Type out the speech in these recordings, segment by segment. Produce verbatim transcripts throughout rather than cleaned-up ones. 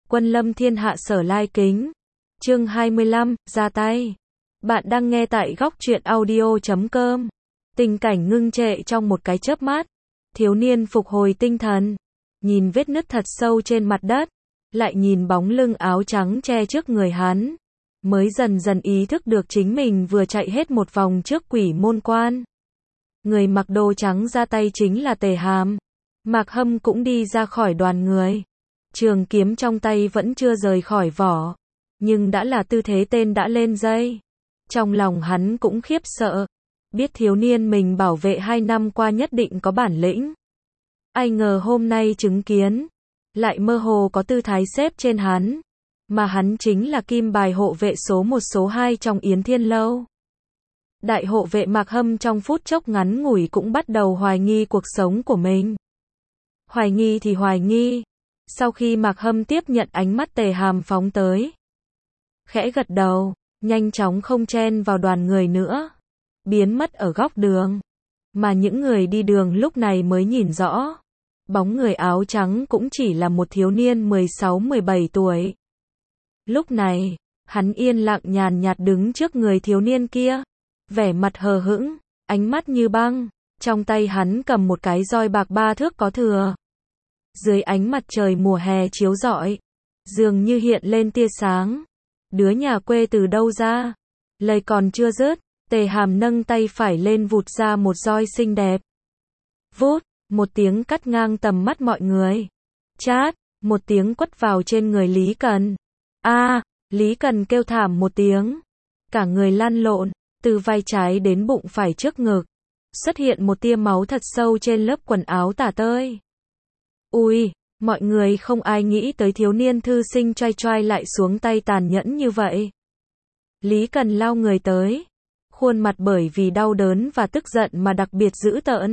Quân lâm thiên hạ sở lai kính. Chương hai mươi lăm, ra tay. Bạn đang nghe tại góc truyện audio chấm com. Tình cảnh ngưng trệ trong một cái chớp mắt. Thiếu niên phục hồi tinh thần. Nhìn vết nứt thật sâu trên mặt đất. Lại nhìn bóng lưng áo trắng che trước người hắn. Mới dần dần ý thức được chính mình vừa chạy hết một vòng trước quỷ môn quan. Người mặc đồ trắng ra tay chính là Tề Hàm. Mạc Hâm cũng đi ra khỏi đoàn người. Trường kiếm trong tay vẫn chưa rời khỏi vỏ. Nhưng đã là tư thế tên đã lên dây. Trong lòng hắn cũng khiếp sợ. Biết thiếu niên mình bảo vệ hai năm qua nhất định có bản lĩnh. Ai ngờ hôm nay chứng kiến. Lại mơ hồ có tư thái xếp trên hắn. Mà hắn chính là kim bài hộ vệ số một số hai trong Yến Thiên Lâu. Đại hộ vệ Mạc Hâm trong phút chốc ngắn ngủi cũng bắt đầu hoài nghi cuộc sống của mình. Hoài nghi thì hoài nghi. Sau khi Mạc Hâm tiếp nhận ánh mắt Tề Hàm phóng tới. Khẽ gật đầu, nhanh chóng không chen vào đoàn người nữa. Biến mất ở góc đường. Mà những người đi đường lúc này mới nhìn rõ. Bóng người áo trắng cũng chỉ là một thiếu niên mười sáu mười bảy tuổi. Lúc này, hắn yên lặng nhàn nhạt đứng trước người thiếu niên kia. Vẻ mặt hờ hững, ánh mắt như băng. Trong tay hắn cầm một cái roi bạc ba thước có thừa. Dưới ánh mặt trời mùa hè chiếu rọi, dường như hiện lên tia sáng. Đứa nhà quê từ đâu ra? Lời còn chưa dứt, Tề Hàm nâng tay phải lên vụt ra một roi xinh đẹp. Vút, một tiếng cắt ngang tầm mắt mọi người. Chát, một tiếng quất vào trên người Lý Cần. A, à, Lý Cần kêu thảm một tiếng. Cả người lăn lộn, từ vai trái đến bụng phải trước ngực. Xuất hiện một tia máu thật sâu trên lớp quần áo tả tơi. Ui, mọi người không ai nghĩ tới thiếu niên thư sinh trai trai lại xuống tay tàn nhẫn như vậy. Lý Cần lao người tới. Khuôn mặt bởi vì đau đớn và tức giận mà đặc biệt dữ tợn.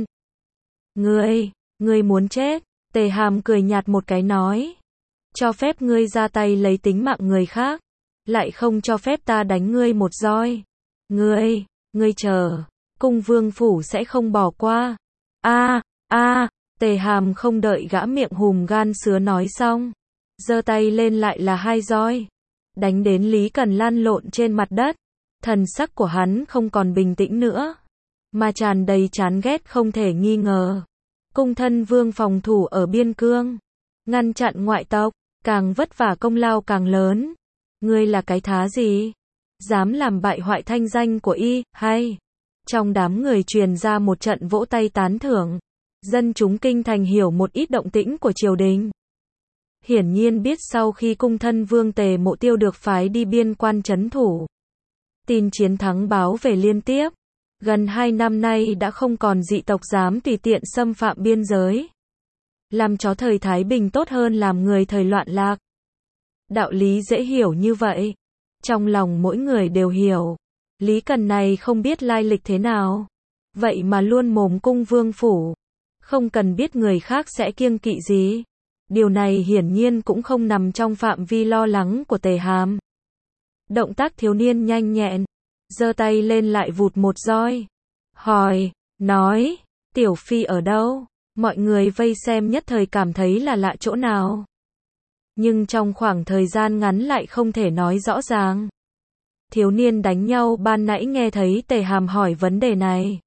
Ngươi, ngươi muốn chết. Tề Hàm cười nhạt một cái nói. Cho phép ngươi ra tay lấy tính mạng người khác. Lại không cho phép ta đánh ngươi một roi. Ngươi, ngươi chờ. Cung vương phủ sẽ không bỏ qua. A, a. Tề Hàm không đợi gã miệng hùm gan sứa nói xong. Giơ tay lên lại là hai roi. Đánh đến Lý Cần lăn lộn trên mặt đất. Thần sắc của hắn không còn bình tĩnh nữa. Mà tràn đầy chán ghét không thể nghi ngờ. Cung thân vương phòng thủ ở biên cương. Ngăn chặn ngoại tộc. Càng vất vả công lao càng lớn. Ngươi là cái thá gì? Dám làm bại hoại thanh danh của y, hay? Trong đám người truyền ra một trận vỗ tay tán thưởng. Dân chúng kinh thành hiểu một ít động tĩnh của triều đình. Hiển nhiên biết sau khi cung thân vương Tề Mộ Tiêu được phái đi biên quan trấn thủ. Tin chiến thắng báo về liên tiếp. Gần hai năm nay đã không còn dị tộc dám tùy tiện xâm phạm biên giới. Làm chó thời Thái Bình tốt hơn làm người thời loạn lạc. Đạo lý dễ hiểu như vậy. Trong lòng mỗi người đều hiểu. Lý Cần này không biết lai lịch thế nào. Vậy mà luôn mồm cung vương phủ. Không cần biết người khác sẽ kiêng kỵ gì. Điều này hiển nhiên cũng không nằm trong phạm vi lo lắng của Tề Hàm. Động tác thiếu niên nhanh nhẹn. Giơ tay lên lại vụt một roi. Hỏi, nói, Tiểu Phi ở đâu? Mọi người vây xem nhất thời cảm thấy là lạ chỗ nào. Nhưng trong khoảng thời gian ngắn lại không thể nói rõ ràng. Thiếu niên đánh nhau ban nãy nghe thấy Tề Hàm hỏi vấn đề này.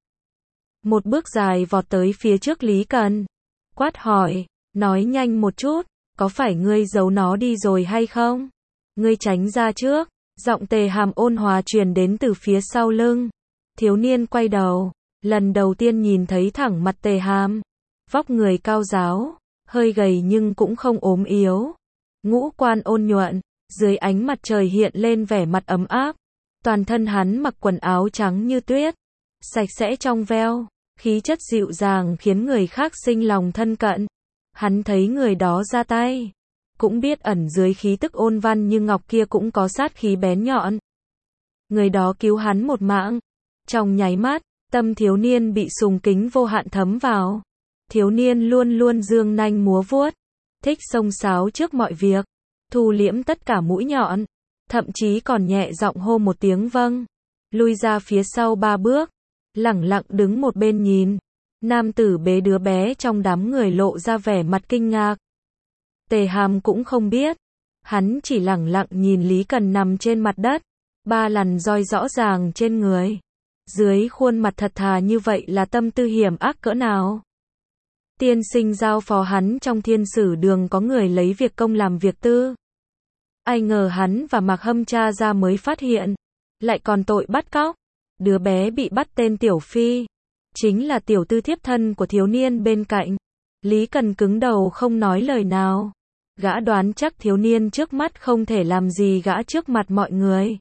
Một bước dài vọt tới phía trước Lý Cần. Quát hỏi, nói nhanh một chút, có phải ngươi giấu nó đi rồi hay không? Ngươi tránh ra trước. Giọng Tề Hàm ôn hòa truyền đến từ phía sau lưng. Thiếu niên quay đầu, lần đầu tiên nhìn thấy thẳng mặt Tề Hàm. Vóc người cao ráo, hơi gầy nhưng cũng không ốm yếu. Ngũ quan ôn nhuận, dưới ánh mặt trời hiện lên vẻ mặt ấm áp. Toàn thân hắn mặc quần áo trắng như tuyết, sạch sẽ trong veo, khí chất dịu dàng khiến người khác sinh lòng thân cận. Hắn thấy người đó ra tay, cũng biết ẩn dưới khí tức ôn văn như ngọc kia cũng có sát khí bén nhọn. Người đó cứu hắn một mạng. Trong nháy mắt, tâm thiếu niên bị sùng kính vô hạn thấm vào. Thiếu niên luôn luôn dương nanh múa vuốt, thích xông xáo trước mọi việc, thu liễm tất cả mũi nhọn, thậm chí còn nhẹ giọng hô một tiếng vâng, lui ra phía sau ba bước, lẳng lặng đứng một bên nhìn. Nam tử bế đứa bé trong đám người lộ ra vẻ mặt kinh ngạc. Tề Hàm cũng không biết, Hắn chỉ lẳng lặng nhìn Lý Cần nằm trên mặt đất, ba lằn roi rõ ràng trên người. Dưới khuôn mặt thật thà như vậy là tâm tư hiểm ác cỡ nào. Tiên sinh giao phó hắn trong thiên sử đường có người lấy việc công làm việc tư. Ai ngờ hắn và Mạc Hâm tra ra mới phát hiện, lại còn tội bắt cóc. Đứa bé bị bắt tên Tiểu Phi, chính là tiểu tư thiếp thân của thiếu niên bên cạnh. Lý Cần cứng đầu không nói lời nào. Gã đoán chắc thiếu niên trước mắt không thể làm gì gã trước mặt mọi người.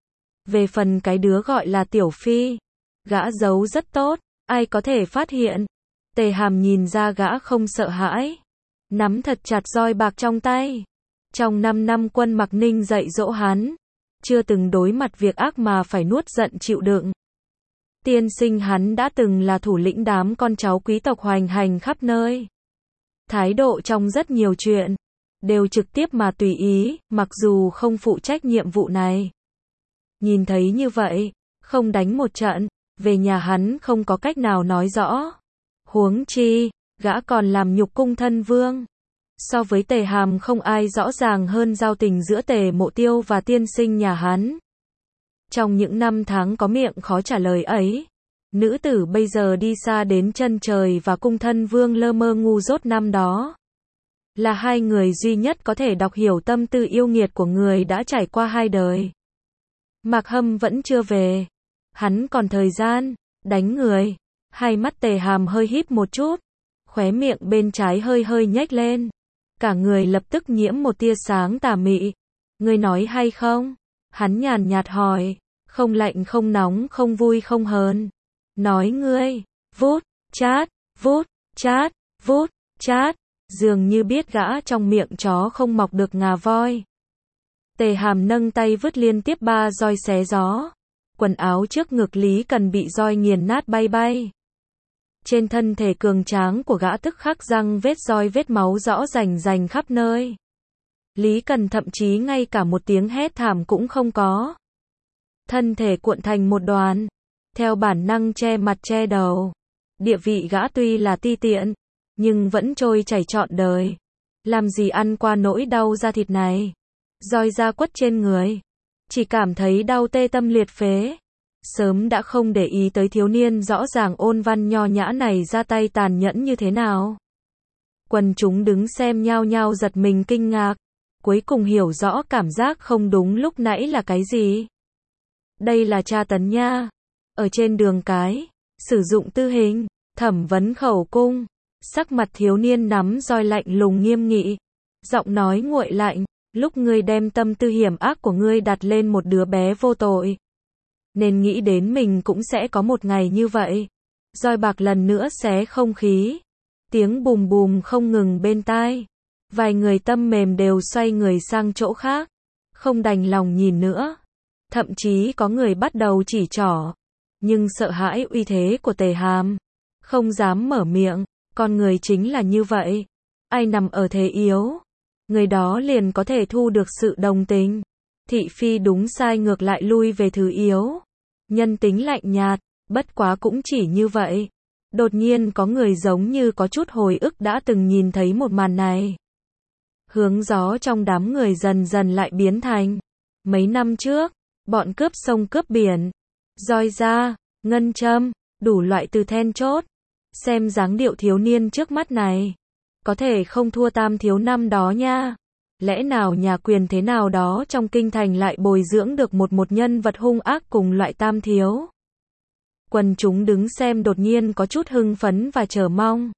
Về phần cái đứa gọi là Tiểu Phi, gã giấu rất tốt, ai có thể phát hiện. Tề Hàm nhìn ra gã không sợ hãi, nắm thật chặt roi bạc trong tay. Trong năm năm quân Mạc Ninh dạy dỗ hắn, chưa từng đối mặt việc ác mà phải nuốt giận chịu đựng. Tiên sinh hắn đã từng là thủ lĩnh đám con cháu quý tộc hoành hành khắp nơi. Thái độ trong rất nhiều chuyện, đều trực tiếp mà tùy ý, mặc dù không phụ trách nhiệm vụ này. Nhìn thấy như vậy, không đánh một trận, về nhà hắn không có cách nào nói rõ. Huống chi, gã còn làm nhục cung thân vương. So với Tề Hàm không ai rõ ràng hơn giao tình giữa Tề Mộ Tiêu và tiên sinh nhà hắn. Trong những năm tháng có miệng khó trả lời ấy, nữ tử bây giờ đi xa đến chân trời và cung thân vương lơ mơ ngu dốt năm đó. Là hai người duy nhất có thể đọc hiểu tâm tư yêu nghiệt của người đã trải qua hai đời. Mạc Hâm vẫn chưa về. Hắn còn thời gian, đánh người. Hai mắt Tề Hàm hơi híp một chút. Khóe miệng bên trái hơi hơi nhếch lên. Cả người lập tức nhiễm một tia sáng tà mị. Ngươi nói hay không? Hắn nhàn nhạt hỏi. Không lạnh không nóng không vui không hờn. Nói ngươi. Vút, chát, vút, chát, vút, chát. Dường như biết gã trong miệng chó không mọc được ngà voi. Tề Hàm nâng tay vứt liên tiếp ba roi xé gió. Quần áo trước ngực Lý Cần bị roi nghiền nát bay bay. Trên thân thể cường tráng của gã tức khắc răng vết roi vết máu rõ rành rành khắp nơi. Lý Cần thậm chí ngay cả một tiếng hét thảm cũng không có. Thân thể cuộn thành một đoàn, theo bản năng che mặt che đầu. Địa vị gã tuy là ti tiện, nhưng vẫn trôi chảy trọn đời. Làm gì ăn qua nỗi đau da thịt này. Roi da quất trên người, chỉ cảm thấy đau tê tâm liệt phế. Sớm đã không để ý tới thiếu niên rõ ràng ôn văn nho nhã này ra tay tàn nhẫn như thế nào. Quần chúng đứng xem nhao nhao giật mình kinh ngạc, cuối cùng hiểu rõ cảm giác không đúng lúc nãy là cái gì. Đây là tra tấn nha. Ở trên đường cái, sử dụng tư hình, thẩm vấn khẩu cung. Sắc mặt thiếu niên nắm roi lạnh lùng nghiêm nghị, giọng nói nguội lạnh. Lúc ngươi đem tâm tư hiểm ác của ngươi đặt lên một đứa bé vô tội, nên nghĩ đến mình cũng sẽ có một ngày như vậy. Roi bạc lần nữa xé không khí, tiếng bùm bùm không ngừng bên tai. Vài người tâm mềm đều xoay người sang chỗ khác, không đành lòng nhìn nữa. Thậm chí có người bắt đầu chỉ trỏ, nhưng sợ hãi uy thế của Tề Hàm, không dám mở miệng. Con người chính là như vậy, ai nằm ở thế yếu, người đó liền có thể thu được sự đồng tình. Thị phi đúng sai ngược lại lui về thứ yếu. Nhân tính lạnh nhạt, bất quá cũng chỉ như vậy. Đột nhiên có người giống như có chút hồi ức đã từng nhìn thấy một màn này. Hướng gió trong đám người dần dần lại biến thành. Mấy năm trước, bọn cướp sông cướp biển, roi da, ngân châm, đủ loại từ then chốt. Xem dáng điệu thiếu niên trước mắt này, có thể không thua Tam thiếu năm đó nha. Lẽ nào nhà quyền thế nào đó trong kinh thành lại bồi dưỡng được một một nhân vật hung ác cùng loại Tam thiếu? Quần chúng đứng xem đột nhiên có chút hưng phấn và chờ mong.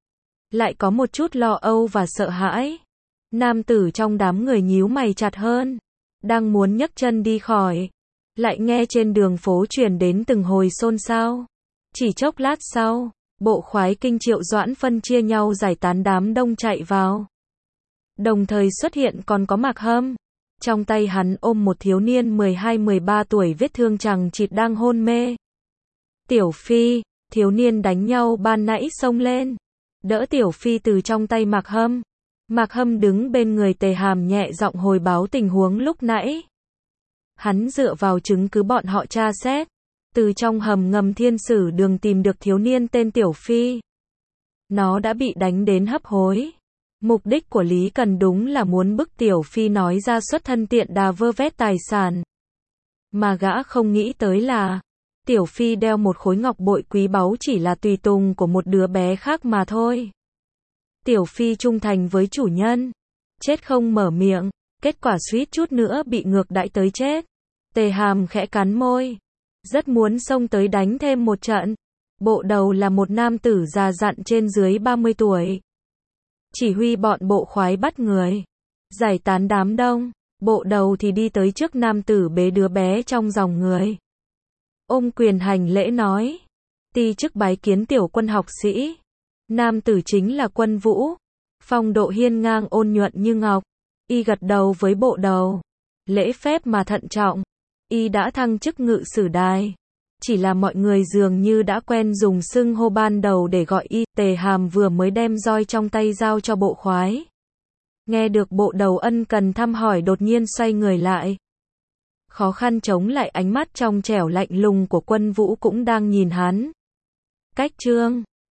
Lại có một chút lo âu và sợ hãi. Nam tử trong đám người nhíu mày chặt hơn, đang muốn nhấc chân đi khỏi, lại nghe trên đường phố truyền đến từng hồi xôn xao. Chỉ chốc lát sau, bộ khoái kinh Triệu Doãn phân chia nhau giải tán đám đông chạy vào. Đồng thời xuất hiện còn có Mạc Hâm. Trong tay hắn ôm một thiếu niên mười hai mười ba tuổi vết thương chằng chịt đang hôn mê. Tiểu Phi, thiếu niên đánh nhau ban nãy xông lên, đỡ Tiểu Phi từ trong tay Mạc Hâm. Mạc Hâm đứng bên người Tề Hàm nhẹ giọng hồi báo tình huống lúc nãy. Hắn dựa vào chứng cứ bọn họ tra xét, từ trong hầm ngầm thiên sử đường tìm được thiếu niên tên Tiểu Phi. Nó đã bị đánh đến hấp hối. Mục đích của Lý Cần đúng là muốn bức Tiểu Phi nói ra xuất thân tiện đà vơ vét tài sản. Mà gã không nghĩ tới là, Tiểu Phi đeo một khối ngọc bội quý báu chỉ là tùy tùng của một đứa bé khác mà thôi. Tiểu Phi trung thành với chủ nhân, chết không mở miệng, kết quả suýt chút nữa bị ngược đãi tới chết. Tề Hàm khẽ cắn môi, rất muốn xông tới đánh thêm một trận. Bộ đầu là một nam tử già dặn trên dưới ba mươi tuổi. Chỉ huy bọn bộ khoái bắt người, giải tán đám đông. Bộ đầu thì đi tới trước nam tử bế đứa bé trong dòng người. Ôm quyền hành lễ nói, ti chức bái kiến tiểu quân học sĩ. Nam tử chính là Quân Vũ, phong độ hiên ngang ôn nhuận như ngọc. Y gật đầu với bộ đầu, lễ phép mà thận trọng. Y đã thăng chức ngự sử đài, chỉ là mọi người dường như đã quen dùng xưng hô ban đầu để gọi y. Tề Hàm vừa mới đem roi trong tay giao cho bộ khoái, nghe được bộ đầu ân cần thăm hỏi đột nhiên xoay người lại. Khó khăn chống lại ánh mắt trong trẻo lạnh lùng của Quân Vũ cũng đang nhìn hắn. Cách chương